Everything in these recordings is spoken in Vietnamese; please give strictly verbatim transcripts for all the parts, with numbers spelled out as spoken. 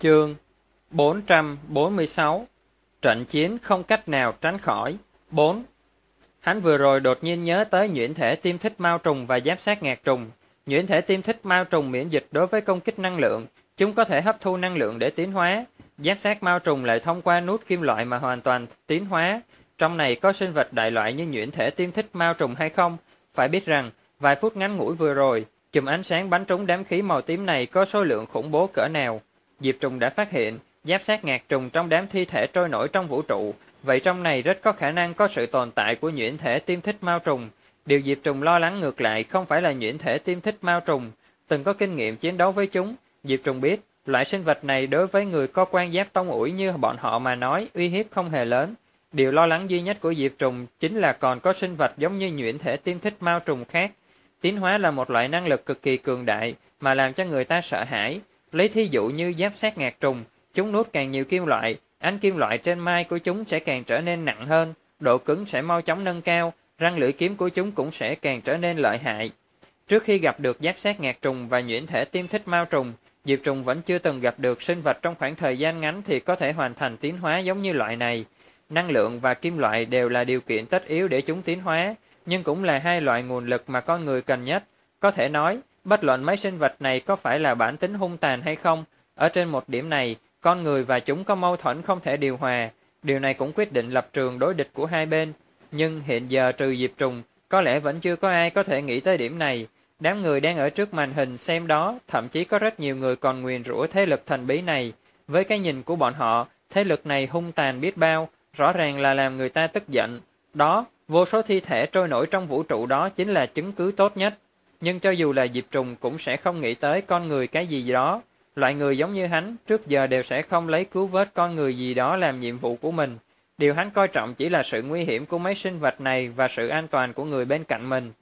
Chương bốn trăm bốn mươi sáu. Trận chiến không cách nào tránh khỏi. Bốn. Hắn vừa rồi đột nhiên nhớ tới nhuyễn thể tiêm thích mao trùng và giáp sát ngạc trùng. Nhuyễn thể tiêm thích mao trùng miễn dịch đối với công kích năng lượng, chúng có thể hấp thu năng lượng để tiến hóa. Giáp sát mao trùng lại thông qua nút kim loại mà hoàn toàn tiến hóa. Trong này có sinh vật đại loại như nhuyễn thể tiêm thích mao trùng hay không? Phải biết rằng, vài phút ngắn ngủi vừa rồi, chùm ánh sáng bắn trúng đám khí màu tím này có số lượng khủng bố cỡ nào. Diệp Trùng đã phát hiện giáp sát ngạc trùng trong đám thi thể trôi nổi trong vũ trụ, vậy trong này rất có khả năng có sự tồn tại của nhuyễn thể tiêm thích mao trùng. Điều Diệp Trùng lo lắng ngược lại không phải là nhuyễn thể tiêm thích mao trùng, từng có kinh nghiệm chiến đấu với chúng. Diệp Trùng biết, loại sinh vật này đối với người có quan giáp tông ủi như bọn họ mà nói, uy hiếp không hề lớn. Điều lo lắng duy nhất của Diệp Trùng chính là còn có sinh vật giống như nhuyễn thể tiêm thích mao trùng khác. Tiến hóa là một loại năng lực cực kỳ cường đại mà làm cho người ta sợ hãi. Lấy thí dụ như giáp sát ngạc trùng, chúng nuốt càng nhiều kim loại, ánh kim loại trên mai của chúng sẽ càng trở nên nặng hơn, độ cứng sẽ mau chóng nâng cao, răng lưỡi kiếm của chúng cũng sẽ càng trở nên lợi hại. Trước khi gặp được giáp sát ngạc trùng và nhuyễn thể tiêm thích mao trùng, Diệp Trùng vẫn chưa từng gặp được sinh vật trong khoảng thời gian ngắn thì có thể hoàn thành tiến hóa giống như loại này. Năng lượng và kim loại đều là điều kiện tất yếu để chúng tiến hóa, nhưng cũng là hai loại nguồn lực mà con người cần nhất. Có thể nói, bất luận mấy sinh vật này có phải là bản tính hung tàn hay không, ở trên một điểm này, con người và chúng có mâu thuẫn không thể điều hòa. Điều này cũng quyết định lập trường đối địch của hai bên. Nhưng hiện giờ trừ Diệp Trùng, có lẽ vẫn chưa có ai có thể nghĩ tới điểm này. Đám người đang ở trước màn hình xem đó, thậm chí có rất nhiều người còn nguyền rủa thế lực thần bí này. Với cái nhìn của bọn họ, thế lực này hung tàn biết bao, rõ ràng là làm người ta tức giận. Đó, vô số thi thể trôi nổi trong vũ trụ đó chính là chứng cứ tốt nhất. Nhưng cho dù là Diệp Trùng cũng sẽ không nghĩ tới con người cái gì đó. Loại người giống như hắn trước giờ đều sẽ không lấy cứu vớt con người gì đó làm nhiệm vụ của mình. Điều hắn coi trọng chỉ là sự nguy hiểm của mấy sinh vật này và sự an toàn của người bên cạnh mình.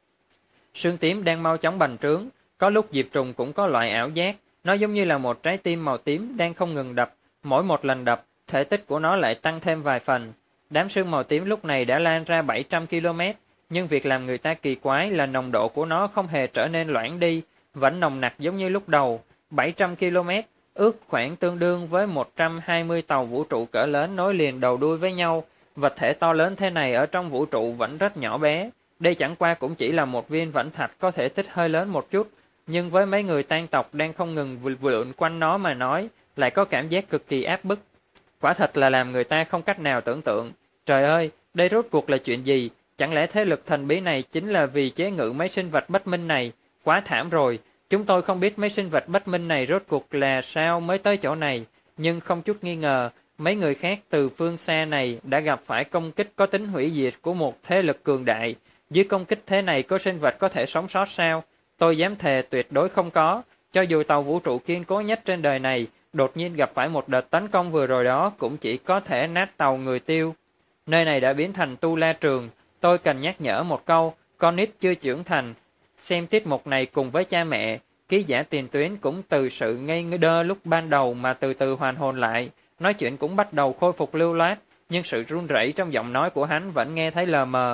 Sương tím đang mau chóng bành trướng, có lúc Diệp Trùng cũng có loại ảo giác. Nó giống như là một trái tim màu tím đang không ngừng đập. Mỗi một lần đập, thể tích của nó lại tăng thêm vài phần. Đám sương màu tím lúc này đã lan ra bảy trăm ki lô mét, nhưng việc làm người ta kỳ quái là nồng độ của nó không hề trở nên loãng đi, vẫn nồng nặc giống như lúc đầu. bảy trăm ki lô mét, ước khoảng tương đương với một trăm hai mươi tàu vũ trụ cỡ lớn nối liền đầu đuôi với nhau. Vật thể to lớn thế này ở trong vũ trụ vẫn rất nhỏ bé. Đây chẳng qua cũng chỉ là một viên vẫn thạch có thể tích hơi lớn một chút, nhưng với mấy người tan tộc đang không ngừng vượn quanh nó mà nói, lại có cảm giác cực kỳ áp bức. Quả thật là làm người ta không cách nào tưởng tượng. Trời ơi, đây rốt cuộc là chuyện gì? Chẳng lẽ thế lực thần bí này chính là vì chế ngự mấy sinh vật bất minh này? Quá thảm rồi, chúng tôi không biết mấy sinh vật bất minh này rốt cuộc là sao mới tới chỗ này, nhưng không chút nghi ngờ, mấy người khác từ phương xa này đã gặp phải công kích có tính hủy diệt của một thế lực cường đại. Dưới công kích thế này có sinh vật có thể sống sót sao? Tôi dám thề tuyệt đối không có. Cho dù tàu vũ trụ kiên cố nhất trên đời này, đột nhiên gặp phải một đợt tấn công vừa rồi đó cũng chỉ có thể nát tàu người tiêu. Nơi này đã biến thành tu la trường. Tôi cần nhắc nhở một câu, con nít chưa trưởng thành. Xem tiết mục này cùng với cha mẹ, ký giả tiền tuyến cũng từ sự ngây đơ lúc ban đầu mà từ từ hoàn hồn lại. Nói chuyện cũng bắt đầu khôi phục lưu loát, nhưng sự run rẩy trong giọng nói của hắn vẫn nghe thấy lờ mờ.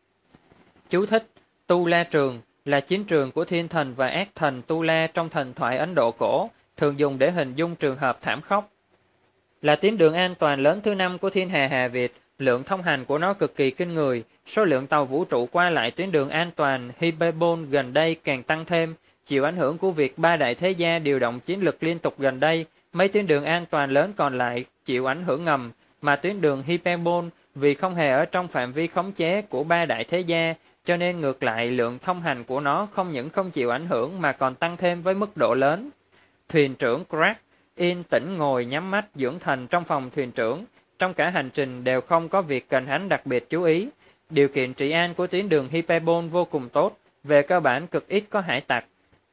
Chú thích, Tu La Trường là chiến trường của thiên thần và ác thần Tu La trong thần thoại Ấn Độ cổ, thường dùng để hình dung trường hợp thảm khốc. Là tuyến đường an toàn lớn thứ năm của thiên hà Hà Việt, lượng thông hành của nó cực kỳ kinh người, số lượng tàu vũ trụ qua lại tuyến đường an toàn Hyperbole gần đây càng tăng thêm, chịu ảnh hưởng của việc ba đại thế gia điều động chiến lực liên tục gần đây, mấy tuyến đường an toàn lớn còn lại chịu ảnh hưởng ngầm, mà tuyến đường Hyperbole vì không hề ở trong phạm vi khống chế của ba đại thế gia, cho nên ngược lại lượng thông hành của nó không những không chịu ảnh hưởng mà còn tăng thêm với mức độ lớn. Thuyền trưởng Crack yên tĩnh ngồi nhắm mắt dưỡng thần trong phòng thuyền trưởng, trong cả hành trình đều không có việc cần hắn đặc biệt chú ý. Điều kiện trị an của tuyến đường Hyperbole vô cùng tốt, về cơ bản cực ít có hải tặc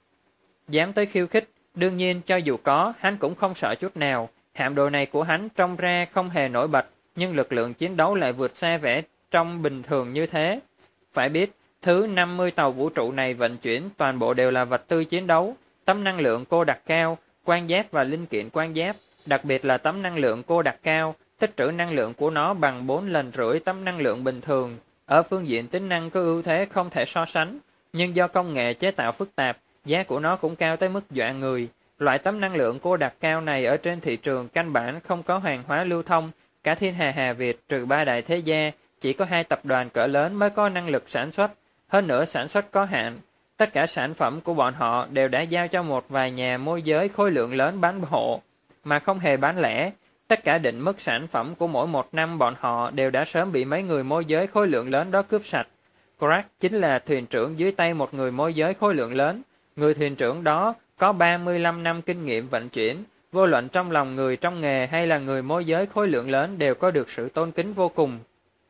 dám tới khiêu khích. Đương nhiên cho dù có, hắn cũng không sợ chút nào. Hạm đội này của hắn trông ra không hề nổi bật, nhưng lực lượng chiến đấu lại vượt xa vẻ trong bình thường như thế. Phải biết, thứ năm mươi tàu vũ trụ này vận chuyển toàn bộ đều là vật tư chiến đấu, tấm năng lượng cô đặc cao, quan giáp và linh kiện quan giáp, đặc biệt là tấm năng lượng cô đặc cao, tích trữ năng lượng của nó bằng bốn lần rưỡi tấm năng lượng bình thường. Ở phương diện tính năng có ưu thế không thể so sánh, nhưng do công nghệ chế tạo phức tạp, giá của nó cũng cao tới mức dọa người. Loại tấm năng lượng cô đặc cao này ở trên thị trường căn bản không có hàng hóa lưu thông. Cả thiên hà Hà Việt trừ ba đại thế gia, chỉ có hai tập đoàn cỡ lớn mới có năng lực sản xuất. Hơn nữa sản xuất có hạn. Tất cả sản phẩm của bọn họ đều đã giao cho một vài nhà môi giới khối lượng lớn bán hộ, mà không hề bán lẻ. Tất cả định mức sản phẩm của mỗi một năm bọn họ đều đã sớm bị mấy người môi giới khối lượng lớn đó cướp sạch. Crack chính là thuyền trưởng dưới tay một người môi giới khối lượng lớn. Người thuyền trưởng đó có ba mươi lăm năm kinh nghiệm vận chuyển, vô luận trong lòng người trong nghề hay là người môi giới khối lượng lớn đều có được sự tôn kính vô cùng.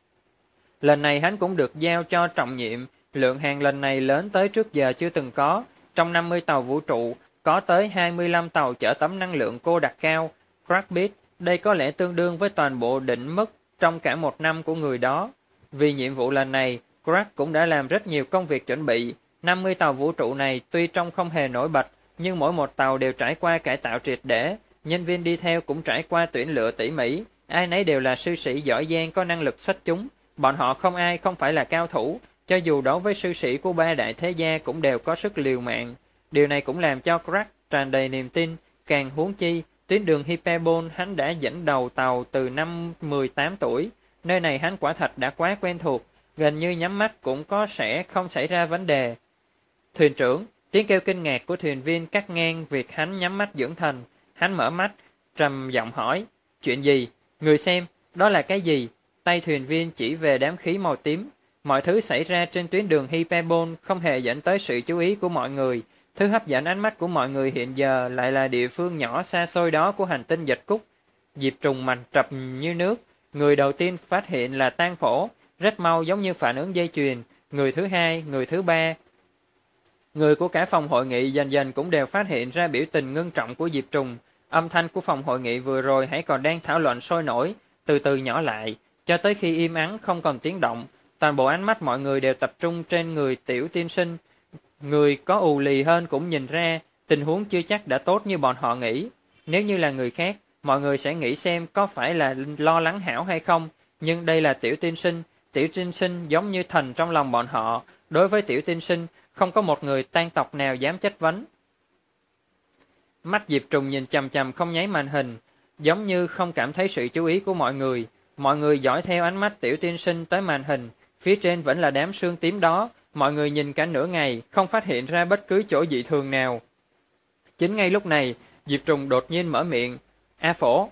Lần này hắn cũng được giao cho trọng nhiệm, lượng hàng lần này lớn tới trước giờ chưa từng có. Trong năm mươi tàu vũ trụ, có tới hai mươi lăm tàu chở tấm năng lượng cô đặc cao. Crack biết, đây có lẽ tương đương với toàn bộ định mức trong cả một năm của người đó. Vì nhiệm vụ lần này, Crack cũng đã làm rất nhiều công việc chuẩn bị. năm mươi tàu vũ trụ này tuy trông không hề nổi bật, nhưng mỗi một tàu đều trải qua cải tạo triệt để. Nhân viên đi theo cũng trải qua tuyển lựa tỉ mỉ. Ai nấy đều là sư sĩ giỏi giang có năng lực xuất chúng. Bọn họ không ai không phải là cao thủ, cho dù đối với sư sĩ của ba đại thế gia cũng đều có sức liều mạng. Điều này cũng làm cho Crack tràn đầy niềm tin, càng huống chi, tuyến đường Hyperbole hắn đã dẫn đầu tàu từ năm mười tám tuổi. Nơi này hắn quả thật đã quá quen thuộc, gần như nhắm mắt cũng có sẽ không xảy ra vấn đề. Thuyền trưởng, tiếng kêu kinh ngạc của thuyền viên cắt ngang việc hắn nhắm mắt dưỡng thần. Hắn mở mắt, trầm giọng hỏi, chuyện gì? Người xem, đó là cái gì? Tay thuyền viên chỉ về đám khí màu tím. Mọi thứ xảy ra trên tuyến đường Hyperbole không hề dẫn tới sự chú ý của mọi người. Thứ hấp dẫn ánh mắt của mọi người hiện giờ lại là địa phương nhỏ xa xôi đó của hành tinh Dịch Cúc. Diệp Trùng mặt trầm như nước. Người đầu tiên phát hiện là Tang Phổ, rất mau giống như phản ứng dây chuyền. Người thứ hai, người thứ ba. Người của cả phòng hội nghị dần dần cũng đều phát hiện ra biểu tình ngưng trọng của Diệp Trùng. Âm thanh của phòng hội nghị vừa rồi hãy còn đang thảo luận sôi nổi, từ từ nhỏ lại, cho tới khi im ắng không còn tiếng động. Toàn bộ ánh mắt mọi người đều tập trung trên người Tiểu tiên sinh. Người có ù lì hơn cũng nhìn ra, tình huống chưa chắc đã tốt như bọn họ nghĩ. Nếu như là người khác, mọi người sẽ nghĩ xem có phải là lo lắng Hảo hay không. Nhưng đây là Tiểu tiên sinh, Tiểu tiên sinh giống như thần trong lòng bọn họ. Đối với Tiểu tiên sinh, không có một người Tang tộc nào dám chất vấn. Mắt Diệp Trùng nhìn chằm chằm không nháy màn hình, giống như không cảm thấy sự chú ý của mọi người. Mọi người dõi theo ánh mắt Tiểu tiên sinh tới màn hình, phía trên vẫn là đám sương tím đó. Mọi người nhìn cả nửa ngày, không phát hiện ra bất cứ chỗ dị thường nào. Chính ngay lúc này, Diệp Trùng đột nhiên mở miệng. A Phổ.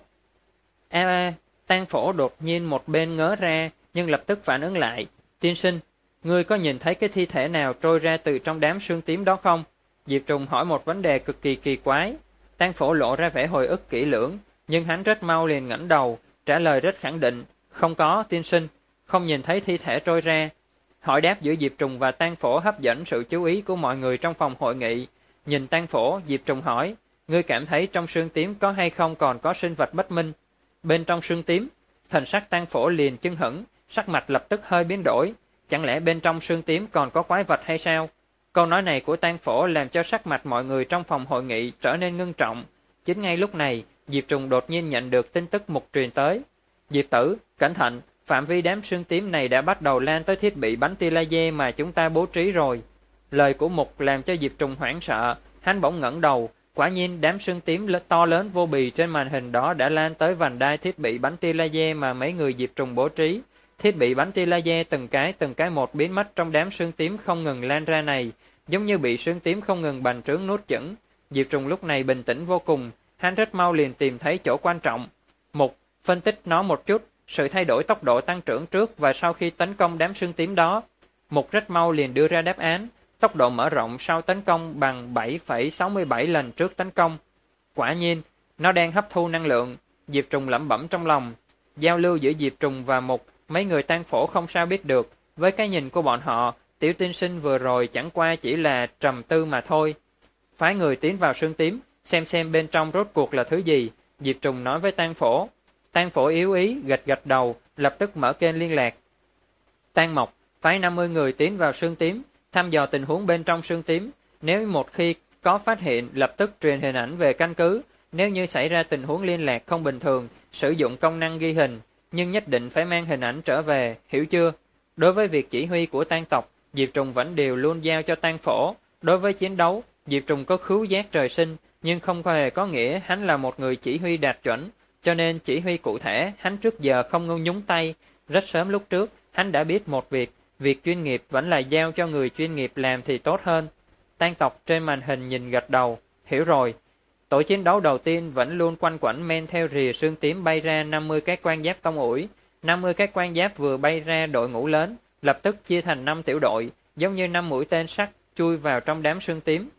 A à, Tang Phổ đột nhiên một bên ngớ ra, nhưng lập tức phản ứng lại. Tiên sinh, ngươi có nhìn thấy cái thi thể nào trôi ra từ trong đám sương tím đó không? Diệp Trùng hỏi một vấn đề cực kỳ kỳ quái. Tang Phổ lộ ra vẻ hồi ức kỹ lưỡng, nhưng hắn rất mau liền ngẩng đầu, trả lời rất khẳng định. Không có, tiên sinh, không nhìn thấy thi thể trôi ra. Hỏi đáp giữa Diệp Trùng và Tang Phổ hấp dẫn sự chú ý của mọi người trong phòng hội nghị. Nhìn Tang Phổ, Diệp Trùng hỏi, ngươi cảm thấy trong sương tím có hay không còn có sinh vật bất minh? Bên trong sương tím, thần sắc Tang Phổ liền chưng hửng, sắc mặt lập tức hơi biến đổi. Chẳng lẽ bên trong sương tím còn có quái vật hay sao? Câu nói này của Tang Phổ làm cho sắc mặt mọi người trong phòng hội nghị trở nên ngưng trọng. Chính ngay lúc này, Diệp Trùng đột nhiên nhận được tin tức mục truyền tới. Diệp tử, cẩn thận, phạm vi đám sương tím này đã bắt đầu lan tới thiết bị bắn tia laser mà chúng ta bố trí rồi. Lời của Mục làm cho Diệp Trùng hoảng sợ, hắn bỗng ngẩng đầu, quả nhiên đám sương tím to lớn vô bì trên màn hình đó đã lan tới vành đai thiết bị bắn tia laser mà mấy người Diệp Trùng bố trí. Thiết bị bắn tia laser từng cái từng cái một biến mất trong đám sương tím không ngừng lan ra này, giống như bị sương tím không ngừng bành trướng nuốt chửng. Diệp Trùng lúc này bình tĩnh vô cùng, hắn rất mau liền tìm thấy chỗ quan trọng. Mục, phân tích nó một chút, sự thay đổi tốc độ tăng trưởng trước và sau khi tấn công đám sương tím đó. Mục rất mau liền đưa ra đáp án, tốc độ mở rộng sau tấn công bằng bảy phẩy sáu mươi bảy lần trước tấn công. Quả nhiên, nó đang hấp thu năng lượng. Diệp Trùng lẩm bẩm trong lòng. Giao lưu giữa Diệp Trùng và Mục, mấy người Tang Phổ không sao biết được. Với cái nhìn của bọn họ, Tiểu tiên sinh vừa rồi chẳng qua chỉ là trầm tư mà thôi. Phái người tiến vào sương tím, xem xem bên trong rốt cuộc là thứ gì. Diệp Trùng nói với Tang Phổ. Tang Phổ yếu ý, gật gật đầu, lập tức mở kênh liên lạc. Tang Mộc, phái năm mươi người tiến vào sương tím, thăm dò tình huống bên trong sương tím. Nếu một khi có phát hiện, lập tức truyền hình ảnh về căn cứ. Nếu như xảy ra tình huống liên lạc không bình thường, sử dụng công năng ghi hình, nhưng nhất định phải mang hình ảnh trở về, hiểu chưa? Đối với việc chỉ huy của Tang tộc, Diệp Trùng vẫn đều luôn giao cho Tang Phổ. Đối với chiến đấu, Diệp Trùng có khứu giác trời sinh, nhưng không hề có nghĩa hắn là một người chỉ huy đạt chuẩn, cho nên chỉ huy cụ thể hắn trước giờ không nhúng tay. Rất sớm lúc trước, hắn đã biết một việc, việc chuyên nghiệp vẫn là giao cho người chuyên nghiệp làm thì tốt hơn. Tan tộc trên màn hình nhìn gật đầu, hiểu rồi. Tổ chiến đấu đầu tiên vẫn luôn quanh quẩn men theo rìa xương tím bay ra năm mươi cái quan giáp tông ủi. năm mươi cái quan giáp vừa bay ra đội ngũ lớn, lập tức chia thành năm tiểu đội, giống như năm mũi tên sắt chui vào trong đám xương tím.